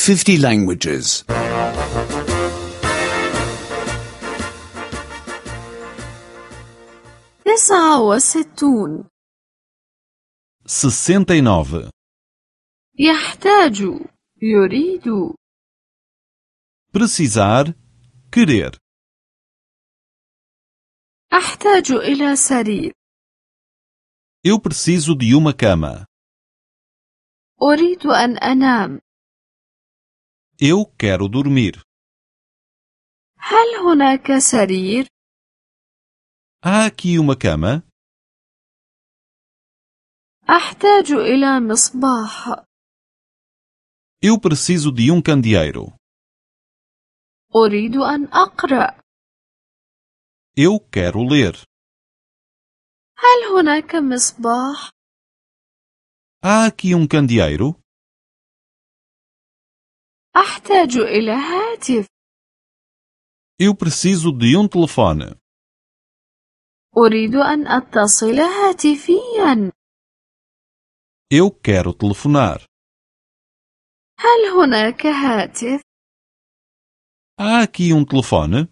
50 languages. 69 69 يحتاج يريد precisar, querer. أحتاج إلى سرير Eu preciso de uma cama. أريد أن أنام Eu quero dormir. هل هناك سرير؟ Há aqui uma cama? أحتاج إلى مصباح Eu preciso de um candeeiro. أريد أن أقرأ Eu quero ler. هل هناك مصباح؟ Há aqui um candeeiro? أحتاج إلى هاتف Eu preciso de um telefone. أريد أن أتصل هاتفيا Eu quero telefonar. هل هناك هاتف؟ Há aqui um telefone?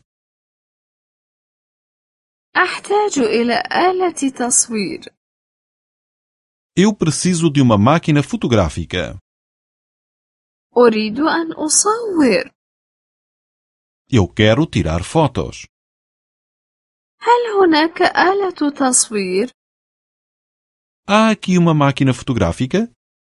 أحتاج إلى آلة تصوير Eu preciso de uma máquina fotográfica. أريد أن أصور Eu quero tirar fotos. هل هناك آلة تصوير؟ Há aqui uma máquina fotográfica?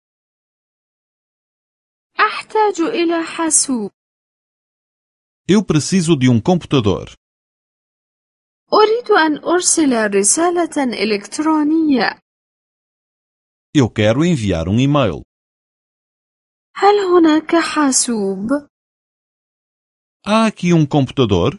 أحتاج إلى حاسوب Eu preciso de um computador. أريد أن أرسل رسالة إلكترونية Eu quero enviar um e-mail. هل هناك حاسوب؟ Há aqui um computador?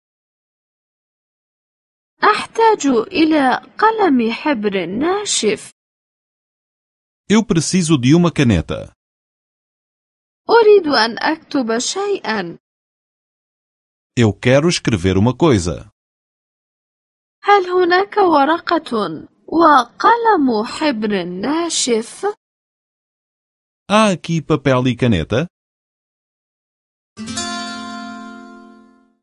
أحتاج إلى قلم حبر ناشف Eu preciso de uma caneta. أريد أن أكتب شيئا Eu quero escrever uma coisa. هل هناك ورقة وقلم حبر ناشف؟ Há aqui papel e caneta?